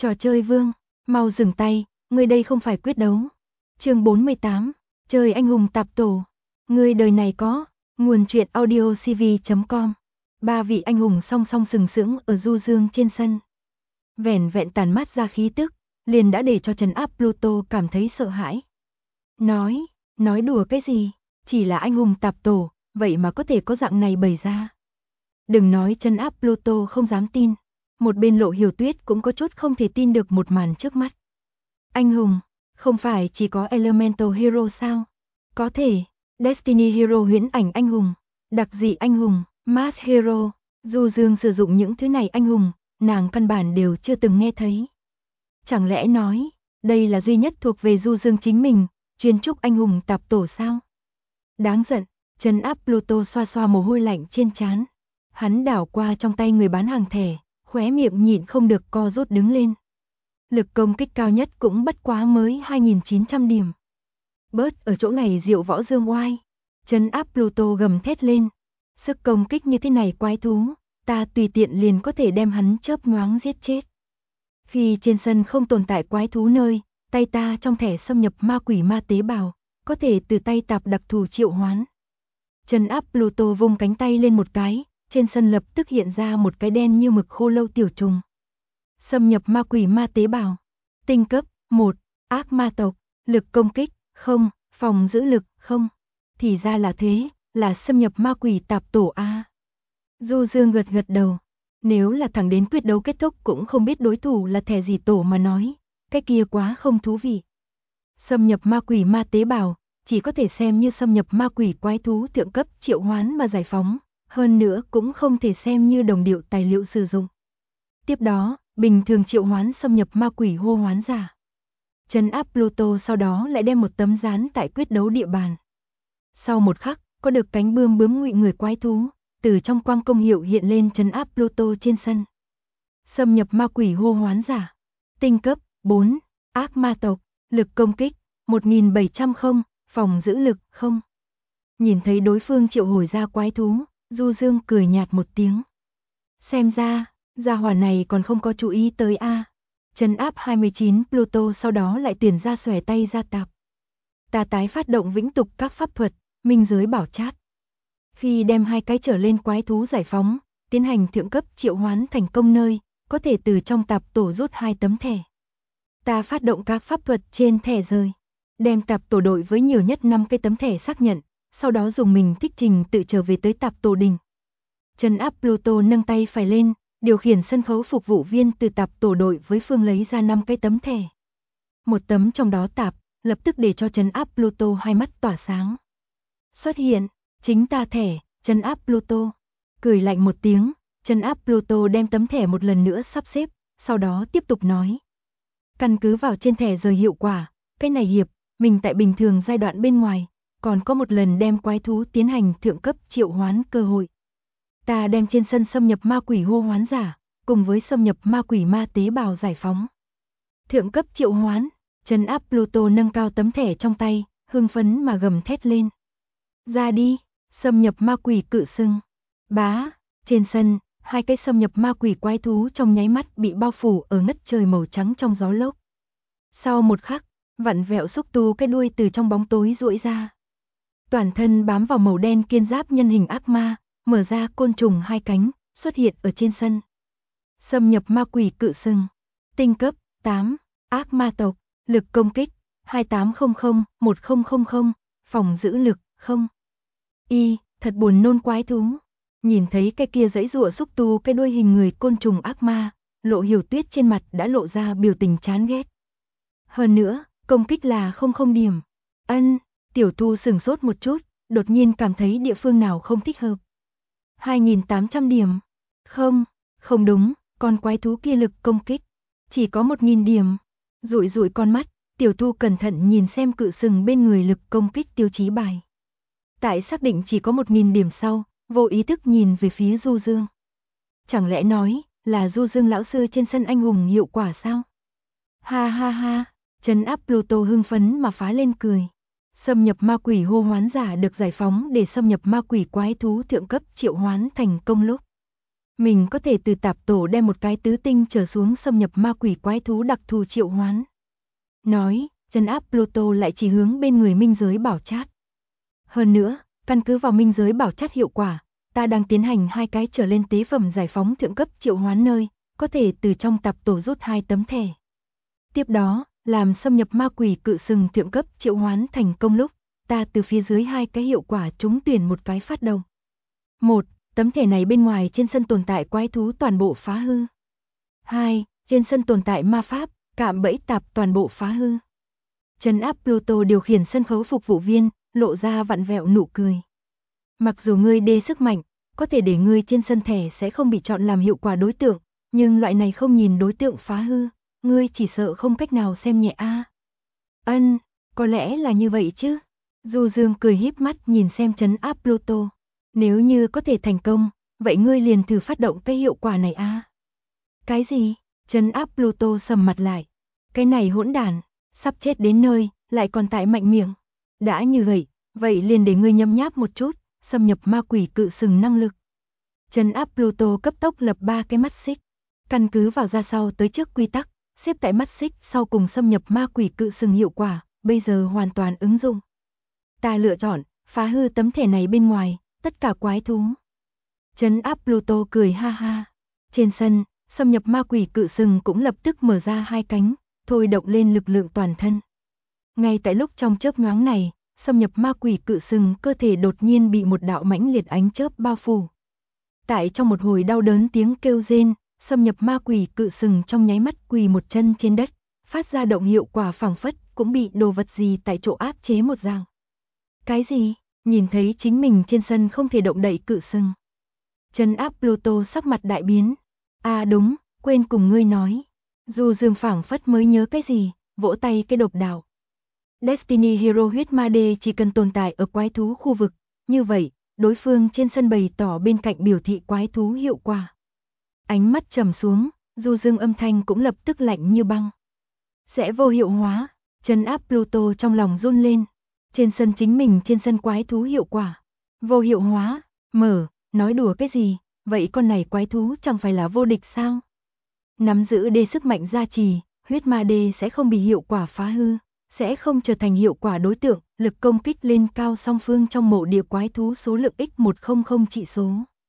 Trò chơi vương, mau dừng tay, ngươi đây không phải quyết đấu. Chương 48, chơi anh hùng tạp tổ. Ngươi đời này có, nguồn truyện audio cv.com. Ba vị anh hùng song song sừng sững ở du dương trên sân. Vẻn vẹn tản mát ra khí tức, liền đã để cho trấn áp Pluto cảm thấy sợ hãi. Nói đùa cái gì, chỉ là anh hùng tạp tổ, vậy mà có thể có dạng này bày ra. Đừng nói trấn áp Pluto không dám tin, một bên Lộ Hiểu Tuyết cũng có chút không thể tin được một màn trước mắt. Anh hùng, không phải chỉ có Elemental Hero sao? Có thể, Destiny Hero huyễn ảnh anh hùng, đặc dị anh hùng, Mass Hero, Du Dương sử dụng những thứ này anh hùng, nàng căn bản đều chưa từng nghe thấy. Chẳng lẽ nói, đây là duy nhất thuộc về Du Dương chính mình, chuyên trúc anh hùng tạp tổ sao? Đáng giận, trấn áp Pluto xoa xoa mồ hôi lạnh trên trán. Hắn đảo qua trong tay người bán hàng thẻ, khóe miệng nhịn không được co rút đứng lên. Lực công kích cao nhất cũng bất quá mới 2.900 điểm. Bớt ở chỗ này diệu võ dương oai. Trấn áp Pluto gầm thét lên. Sức công kích như thế này quái thú, ta tùy tiện liền có thể đem hắn chớp nhoáng giết chết. Khi trên sân không tồn tại quái thú nơi, tay ta trong thẻ xâm nhập ma quỷ ma tế bào, có thể từ tay tạp đặc thù triệu hoán. Trấn áp Pluto vung cánh tay lên một cái, trên sân lập tức hiện ra một cái đen như mực khô lâu tiểu trùng. Xâm nhập ma quỷ ma tế bào. Tinh cấp 1, ác ma tộc, lực công kích 0, phòng giữ lực 0. Thì ra là thế, là xâm nhập ma quỷ tạp tổ a. Du Dương gật gật đầu. Nếu là thẳng đến quyết đấu kết thúc cũng không biết đối thủ là thẻ gì tổ mà nói, cái kia quá không thú vị. Xâm nhập ma quỷ ma tế bào, chỉ có thể xem như xâm nhập ma quỷ quái thú thượng cấp triệu hoán mà giải phóng, hơn nữa cũng không thể xem như đồng điệu tài liệu sử dụng. Tiếp đó, bình thường triệu hoán xâm nhập ma quỷ hô hoán giả. Trấn áp Pluto sau đó lại đem một tấm dán tại quyết đấu địa bàn. Sau một khắc, có được cánh bươm bướm ngụy người quái thú, từ trong quang công hiệu hiện lên trấn áp Pluto trên sân. Xâm nhập ma quỷ hô hoán giả. Tinh cấp 4, ác ma tộc, lực công kích 1700 không, phòng giữ lực 0. Nhìn thấy đối phương triệu hồi ra quái thú, Du Dương cười nhạt một tiếng. Xem ra, gia hỏa này còn không có chú ý tới a. Trấn áp 29 Pluto sau đó lại tuyển ra xòe tay ra tạp. Ta tái phát động vĩnh tục các pháp thuật, minh giới bảo chát. Khi đem hai cái trở lên quái thú giải phóng, tiến hành thượng cấp triệu hoán thành công nơi, có thể từ trong tạp tổ rút 2 tấm thẻ. Ta phát động các pháp thuật trên thẻ rời, đem tạp tổ đội với nhiều nhất 5 cái tấm thẻ xác nhận, sau đó dùng mình thích trình tự trở về tới tạp tổ đình. Trấn áp Pluto nâng tay phải lên, điều khiển sân khấu phục vụ viên từ tạp tổ đội với phương lấy ra 5 cái tấm thẻ. Một tấm trong đó tạp, lập tức để cho trấn áp Pluto hai mắt tỏa sáng. Xuất hiện, chính ta thẻ, trấn áp Pluto. Cười lạnh một tiếng, trấn áp Pluto đem tấm thẻ một lần nữa sắp xếp, sau đó tiếp tục nói. Căn cứ vào trên thẻ rời hiệu quả, cái này hiệp, mình tại bình thường giai đoạn bên ngoài, còn có một lần đem quái thú tiến hành thượng cấp triệu hoán cơ hội. Ta đem trên sân xâm nhập ma quỷ hô hoán giả, cùng với xâm nhập ma quỷ ma tế bào giải phóng. Thượng cấp triệu hoán, trấn áp Pluto nâng cao tấm thẻ trong tay, hưng phấn mà gầm thét lên. Ra đi, xâm nhập ma quỷ cự sưng. Bá, trên sân, hai cái xâm nhập ma quỷ quái thú trong nháy mắt bị bao phủ ở ngất trời màu trắng trong gió lốc. Sau một khắc, vặn vẹo xúc tu cái đuôi từ trong bóng tối duỗi ra. Toàn thân bám vào màu đen kiên giáp nhân hình ác ma, mở ra côn trùng hai cánh, xuất hiện ở trên sân. Xâm nhập ma quỷ cự sừng. Tinh cấp 8, ác ma tộc, lực công kích 2800-1000, phòng giữ lực 0. Thật buồn nôn quái thú. Nhìn thấy cái kia giãy giụa xúc tu cái đuôi hình người côn trùng ác ma, Lộ Hiểu Tuyết trên mặt đã lộ ra biểu tình chán ghét. Hơn nữa, công kích là 00 điểm. Tiểu Thu sửng sốt một chút, đột nhiên cảm thấy địa phương nào không thích hợp. 2.800 điểm. Không đúng, con quái thú kia lực công kích chỉ có 1.000 điểm. Dụi dụi con mắt, Tiểu Thu cẩn thận nhìn xem cự sừng bên người lực công kích tiêu chí bài. Tại xác định chỉ có 1.000 điểm sau, vô ý thức nhìn về phía Du Dương. Chẳng lẽ nói là Du Dương lão sư trên sân anh hùng hiệu quả sao? Ha ha ha, trấn áp Pluto hưng phấn mà phá lên cười. Xâm nhập ma quỷ hô hoán giả được giải phóng để xâm nhập ma quỷ quái thú thượng cấp triệu hoán thành công lúc. Mình có thể từ tạp tổ đem một cái tứ tinh trở xuống xâm nhập ma quỷ quái thú đặc thù triệu hoán. Nói, trấn áp Pluto lại chỉ hướng bên người minh giới bảo chát. Hơn nữa, căn cứ vào minh giới bảo chát hiệu quả, ta đang tiến hành 2 cái trở lên tế phẩm giải phóng thượng cấp triệu hoán nơi, có thể từ trong tạp tổ rút 2 tấm thẻ. Tiếp đó, làm xâm nhập ma quỷ cự sừng thượng cấp triệu hoán thành công lúc, ta từ phía dưới 2 cái hiệu quả trúng tuyển một cái phát động. 1. Tấm thẻ này bên ngoài trên sân tồn tại quái thú toàn bộ phá hư. 2. Trên sân tồn tại ma pháp, cạm bẫy tạp toàn bộ phá hư. Trấn áp Pluto điều khiển sân khấu phục vụ viên, lộ ra vặn vẹo nụ cười. Mặc dù ngươi đê sức mạnh, có thể để ngươi trên sân thẻ sẽ không bị chọn làm hiệu quả đối tượng, nhưng loại này không nhìn đối tượng phá hư, ngươi chỉ sợ không cách nào xem nhẹ a. Ân, có lẽ là như vậy chứ. Du Dương cười híp mắt nhìn xem trấn áp Pluto. Nếu như có thể thành công, vậy ngươi liền thử phát động cái hiệu quả này a. Cái gì? Trấn áp Pluto sầm mặt lại. Cái này hỗn đản, sắp chết đến nơi, lại còn tại mạnh miệng. Đã như vậy liền để ngươi nhấm nháp một chút, xâm nhập ma quỷ cự sừng năng lực. Trấn áp Pluto cấp tốc lập 3 cái mắt xích. Căn cứ vào ra sau tới trước quy tắc, xếp tại mắt xích sau cùng xâm nhập ma quỷ cự sừng hiệu quả, bây giờ hoàn toàn ứng dụng. Ta lựa chọn, phá hư tấm thẻ này bên ngoài, tất cả quái thú. Trấn áp Pluto cười ha ha. Trên sân, xâm nhập ma quỷ cự sừng cũng lập tức mở ra 2 cánh, thôi động lên lực lượng toàn thân. Ngay tại lúc trong chớp nhoáng này, xâm nhập ma quỷ cự sừng cơ thể đột nhiên bị một đạo mãnh liệt ánh chớp bao phủ. Tại trong một hồi đau đớn tiếng kêu rên, xâm nhập ma quỷ cự sừng trong nháy mắt quỳ một chân trên đất, phát ra động hiệu quả phảng phất cũng bị đồ vật gì tại chỗ áp chế một dạng. Cái gì? Nhìn thấy chính mình trên sân không thể động đậy cự sừng. Trấn áp Pluto sắc mặt đại biến. À đúng, quên cùng ngươi nói. Du Dương phảng phất mới nhớ cái gì, vỗ tay cái độc đạo. Destiny Hero huyết ma đê chỉ cần tồn tại ở quái thú khu vực, như vậy, đối phương trên sân bày tỏ bên cạnh biểu thị quái thú hiệu quả. Ánh mắt trầm xuống, Du Dương âm thanh cũng lập tức lạnh như băng. Sẽ vô hiệu hóa, trấn áp Pluto trong lòng run lên. Trên sân chính mình trên sân quái thú hiệu quả. Vô hiệu hóa, nói đùa cái gì, vậy con này quái thú chẳng phải là vô địch sao? Nắm giữ đê sức mạnh gia trì, huyết ma đê sẽ không bị hiệu quả phá hư, sẽ không trở thành hiệu quả đối tượng, lực công kích lên cao song phương trong mộ địa quái thú số lượng x100 trị số.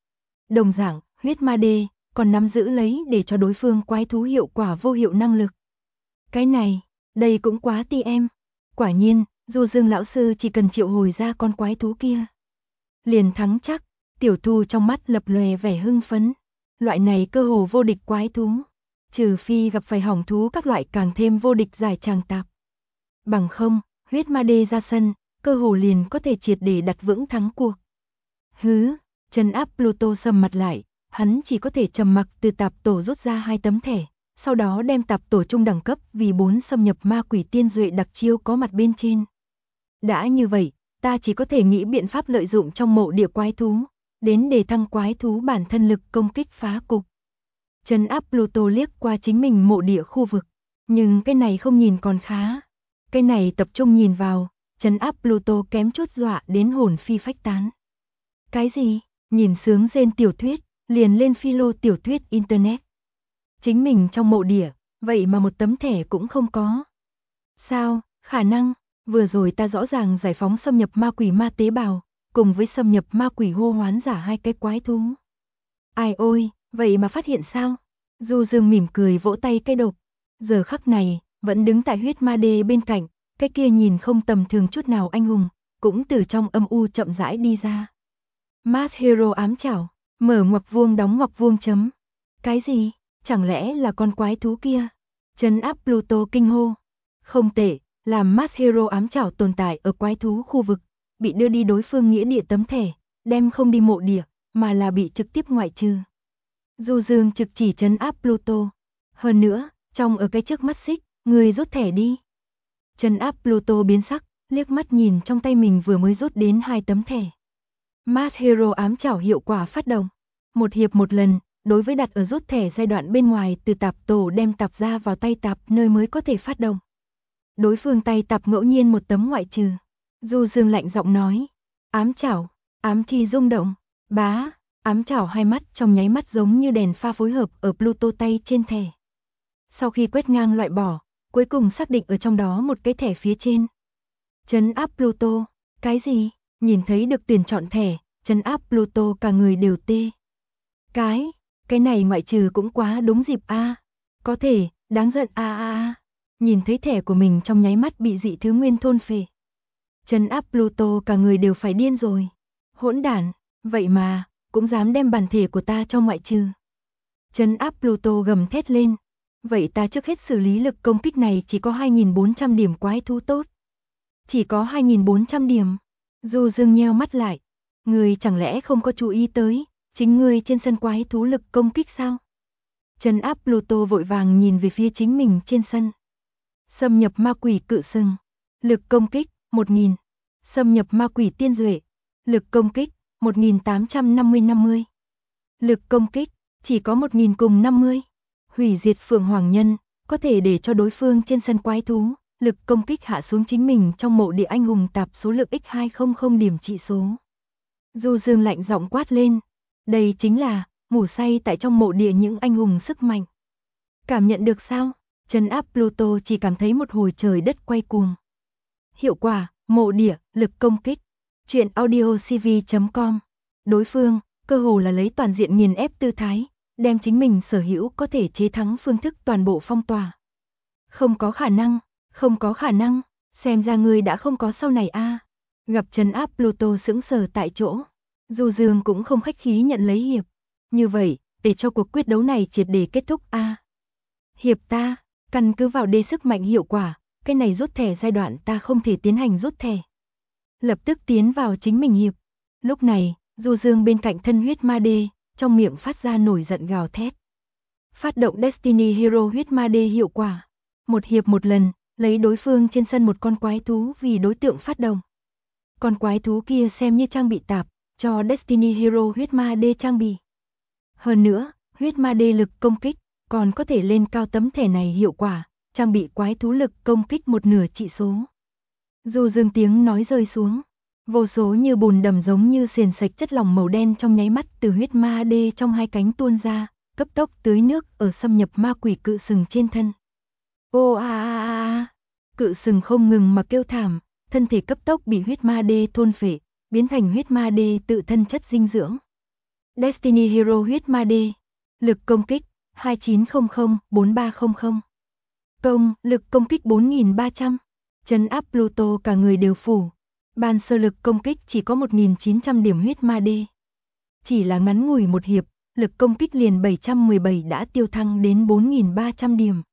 Đồng dạng, huyết ma đê còn nắm giữ lấy để cho đối phương quái thú hiệu quả vô hiệu năng lực. Cái này, đây cũng quá ti em. Quả nhiên, Du Dương lão sư chỉ cần triệu hồi ra con quái thú kia, liền thắng chắc. Tiểu Thu trong mắt lập lòe vẻ hưng phấn. Loại này cơ hồ vô địch quái thú, trừ phi gặp phải hỏng thú các loại càng thêm vô địch giải tràng tạp. Bằng không, huyết ma đê ra sân, cơ hồ liền có thể triệt để đặt vững thắng cuộc. Hứ, trấn áp Pluto sầm mặt lại, hắn chỉ có thể trầm mặc từ tạp tổ rút ra 2 tấm thẻ, sau đó đem tạp tổ trung đẳng cấp vì 4 xâm nhập ma quỷ tiên duệ đặc chiêu có mặt bên trên. Đã như vậy, ta chỉ có thể nghĩ biện pháp lợi dụng trong mộ địa quái thú, đến để thăng quái thú bản thân lực công kích phá cục. Trấn áp Pluto liếc qua chính mình mộ địa khu vực, nhưng cái này không nhìn còn khá. Cái này tập trung nhìn vào, trấn áp Pluto kém chút dọa đến hồn phi phách tán. Cái gì? Nhìn sướng rên tiểu thuyết, liền lên philo tiểu thuyết internet. Chính mình trong mộ địa, vậy mà một tấm thẻ cũng không có. Sao? Khả năng, vừa rồi ta rõ ràng giải phóng xâm nhập ma quỷ ma tế bào, cùng với xâm nhập ma quỷ hô hoán giả 2 cái quái thú. Ai ôi, vậy mà phát hiện sao? Du Dương mỉm cười vỗ tay cái độc. Giờ khắc này, vẫn đứng tại huyết ma đê bên cạnh, cái kia nhìn không tầm thường chút nào anh hùng, cũng từ trong âm u chậm rãi đi ra. Mass Hero ám chảo, mở ngoặc vuông đóng ngoặc vuông chấm. Cái gì? Chẳng lẽ là con quái thú kia? Trấn áp Pluto kinh hô. Không tệ, làm Mass Hero ám chảo tồn tại ở quái thú khu vực, bị đưa đi đối phương nghĩa địa tấm thẻ, đem không đi mộ địa, mà là bị trực tiếp ngoại trừ. Du Dương trực chỉ trấn áp Pluto. Hơn nữa, trong ở cái trước mắt xích, người rút thẻ đi. Trấn áp Pluto biến sắc, liếc mắt nhìn trong tay mình vừa mới rút đến 2 tấm thẻ. Mass Hero ám chảo hiệu quả phát động. 1 hiệp 1 lần, đối với đặt ở rút thẻ giai đoạn bên ngoài từ tạp tổ đem tạp ra vào tay tạp nơi mới có thể phát động. Đối phương tay tạp ngẫu nhiên 1 tấm ngoại trừ. Du Dương lạnh giọng nói. Ám chảo, ám chi rung động, bá. Ám chảo hai mắt trong nháy mắt giống như đèn pha phối hợp ở Pluto tay trên thẻ. Sau khi quét ngang loại bỏ, cuối cùng xác định ở trong đó một cái thẻ phía trên. Trấn áp Pluto, cái gì? Nhìn thấy được tuyển chọn thẻ, trấn áp Pluto cả người đều tê. Cái này ngoại trừ cũng quá đúng dịp a. Có thể, đáng giận a. Nhìn thấy thẻ của mình trong nháy mắt bị dị thứ nguyên thôn phệ. Trấn áp Pluto cả người đều phải điên rồi. Hỗn đản, vậy mà cũng dám đem bản thể của ta cho ngoại trừ. Trấn áp Pluto gầm thét lên. Vậy ta trước hết xử lý lực công kích này chỉ có 2.400 điểm quái thú tốt. Chỉ có 2.400 điểm. Du Dương nheo mắt lại. Người chẳng lẽ không có chú ý tới, chính người trên sân quái thú lực công kích sao? Trấn áp Pluto vội vàng nhìn về phía chính mình trên sân. Xâm nhập ma quỷ cự sừng. Lực công kích, 1.000. Xâm nhập ma quỷ tiên duệ. Lực công kích, 1.850-50. Lực công kích, chỉ có 1.000 cùng 50. Hủy diệt Phượng Hoàng Nhân, có thể để cho đối phương trên sân quái thú, lực công kích hạ xuống chính mình trong mộ địa anh hùng tạp số lượng x200 điểm trị số. Du Dương lạnh giọng quát lên, đây chính là ngủ say tại trong mộ địa những anh hùng sức mạnh. Cảm nhận được sao? Trấn áp Pluto chỉ cảm thấy một hồi trời đất quay cuồng. Hiệu quả, mộ địa, lực công kích. Truyện audiocv.com. Đối phương, cơ hồ là lấy toàn diện nghiền ép tư thái, đem chính mình sở hữu có thể chế thắng phương thức toàn bộ phong tỏa. Không có khả năng, xem ra ngươi đã không có sau này a. Gặp trấn áp Pluto sững sờ tại chỗ, Du Dương cũng không khách khí nhận lấy hiệp. Như vậy, để cho cuộc quyết đấu này triệt để kết thúc a. Hiệp ta, căn cứ vào đê sức mạnh hiệu quả, cái này rút thẻ giai đoạn ta không thể tiến hành rút thẻ. Lập tức tiến vào chính mình hiệp. Lúc này, Du Dương bên cạnh thân huyết ma đê, trong miệng phát ra nổi giận gào thét. Phát động Destiny Hero huyết ma đê hiệu quả. Một hiệp một lần, lấy đối phương trên sân một con quái thú vì đối tượng phát động. Con quái thú kia xem như trang bị tạp, cho Destiny Hero huyết ma đê trang bị. Hơn nữa, huyết ma đê lực công kích, còn có thể lên cao tấm thẻ này hiệu quả, trang bị quái thú lực công kích một nửa trị số. Du Dương tiếng nói rơi xuống, vô số như bùn đầm giống như sền sạch chất lỏng màu đen trong nháy mắt từ huyết ma đê trong hai cánh tuôn ra, cấp tốc tưới nước ở xâm nhập ma quỷ cự sừng trên thân. Ô a. Cự sừng không ngừng mà kêu thảm, thân thể cấp tốc bị huyết ma đê thôn phệ, biến thành huyết ma đê tự thân chất dinh dưỡng. Destiny Hero huyết ma đê, lực công kích 2900-4300. Công, lực công kích 4300. Trấn áp Pluto cả người đều phủ. Ban sơ lực công kích chỉ có 1.900 điểm huyết ma đê. Chỉ là ngắn ngủi một hiệp, lực công kích liền 717 đã tiêu thăng đến 4.300 điểm.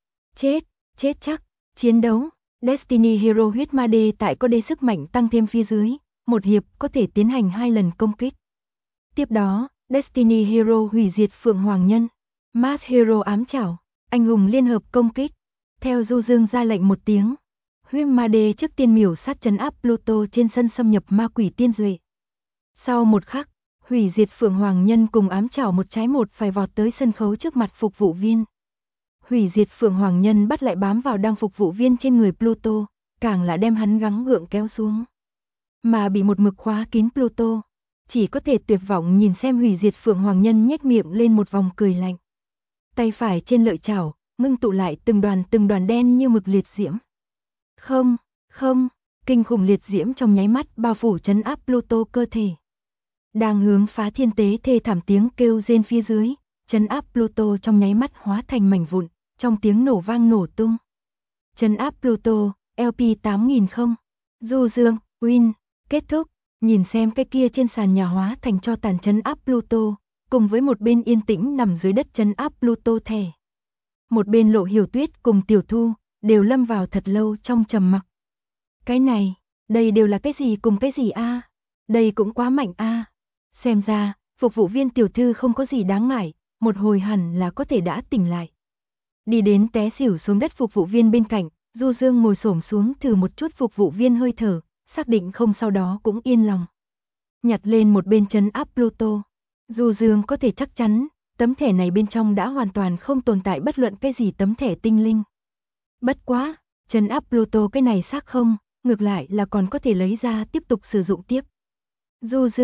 Chết chắc, chiến đấu. Destiny Hero huyết ma đê tại có đê sức mạnh tăng thêm phía dưới, một hiệp có thể tiến hành 2 lần công kích. Tiếp đó, Destiny Hero hủy diệt Phượng Hoàng Nhân, Mass Hero ám chảo, anh hùng liên hợp công kích. Theo Du Dương ra lệnh một tiếng, huyết ma đê trước tiên miểu sát trấn áp Pluto trên sân xâm nhập ma quỷ tiên duệ. Sau một khắc, hủy diệt Phượng Hoàng Nhân cùng ám chảo một trái một phải vọt tới sân khấu trước mặt phục vụ viên. Hủy diệt Phượng Hoàng Nhân bắt lại bám vào đang phục vụ viên trên người Pluto, càng là đem hắn gắng gượng kéo xuống. Mà bị một mực khóa kín Pluto, chỉ có thể tuyệt vọng nhìn xem hủy diệt Phượng Hoàng Nhân nhếch miệng lên một vòng cười lạnh. Tay phải trên lợi chảo, ngưng tụ lại từng đoàn đen như mực liệt diễm. Không, kinh khủng liệt diễm trong nháy mắt bao phủ trấn áp Pluto cơ thể. Đang hướng phá thiên tế thê thảm tiếng kêu rên phía dưới, trấn áp Pluto trong nháy mắt hóa thành mảnh vụn, trong tiếng nổ vang nổ tung. Trấn áp Pluto, LP 8000 không. Du Dương, win, kết thúc, nhìn xem cái kia trên sàn nhà hóa thành cho tàn trấn áp Pluto, cùng với một bên yên tĩnh nằm dưới đất trấn áp Pluto thẻ. Một bên Lộ Hiểu Tuyết cùng Tiểu Thu, đều lâm vào thật lâu trong trầm mặc. Cái này, đây đều là cái gì cùng cái gì a? Đây cũng quá mạnh a. Xem ra, phục vụ viên tiểu thư không có gì đáng ngại, một hồi hẳn là có thể đã tỉnh lại. Đi đến té xỉu xuống đất phục vụ viên bên cạnh, Du Dương ngồi xổm xuống thử một chút phục vụ viên hơi thở, xác định không sau đó cũng yên lòng. Nhặt lên một bên trấn áp Pluto. Du Dương có thể chắc chắn, tấm thẻ này bên trong đã hoàn toàn không tồn tại bất luận cái gì tấm thẻ tinh linh. Bất quá, trấn áp Pluto cái này xác không, ngược lại là còn có thể lấy ra tiếp tục sử dụng tiếp. Du Dương,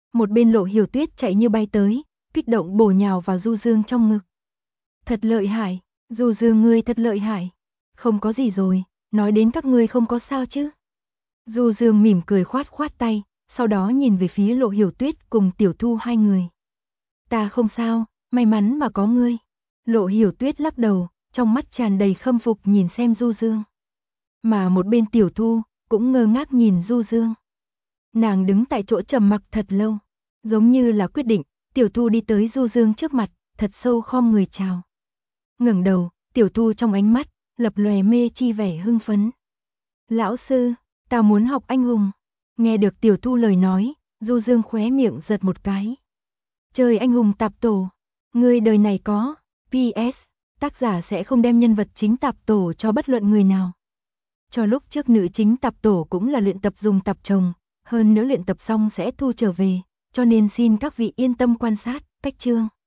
Một bên Lộ Hiểu Tuyết chạy như bay tới, kích động bổ nhào vào Du Dương trong ngực. Thật lợi hại, Du Dương ngươi thật lợi hại. Không có gì rồi, nói đến các ngươi không có sao chứ. Du Dương mỉm cười khoát khoát tay, sau đó nhìn về phía Lộ Hiểu Tuyết cùng Tiểu Thu hai người. Ta không sao, may mắn mà có ngươi. Lộ Hiểu Tuyết lắc đầu, trong mắt tràn đầy khâm phục nhìn xem Du Dương. Mà một bên Tiểu Thu cũng ngơ ngác nhìn Du Dương. Nàng đứng tại chỗ trầm mặc thật lâu, giống như là quyết định. Tiểu Thu đi tới Du Dương trước mặt, thật sâu khom người chào. Ngẩng đầu, Tiểu Thu trong ánh mắt lập lòe mê chi vẻ hưng phấn. Lão sư, ta muốn học anh hùng. Nghe được Tiểu Thu lời nói, Du Dương khóe miệng giật một cái. Chơi anh hùng tạp tổ, ngươi đời này có. PS, tác giả sẽ không đem nhân vật chính tạp tổ cho bất luận người nào. Cho lúc trước nữ chính tạp tổ cũng là luyện tập dùng tạp chồng, hơn nữa luyện tập xong sẽ thu trở về, cho nên xin các vị yên tâm quan sát, cách chương.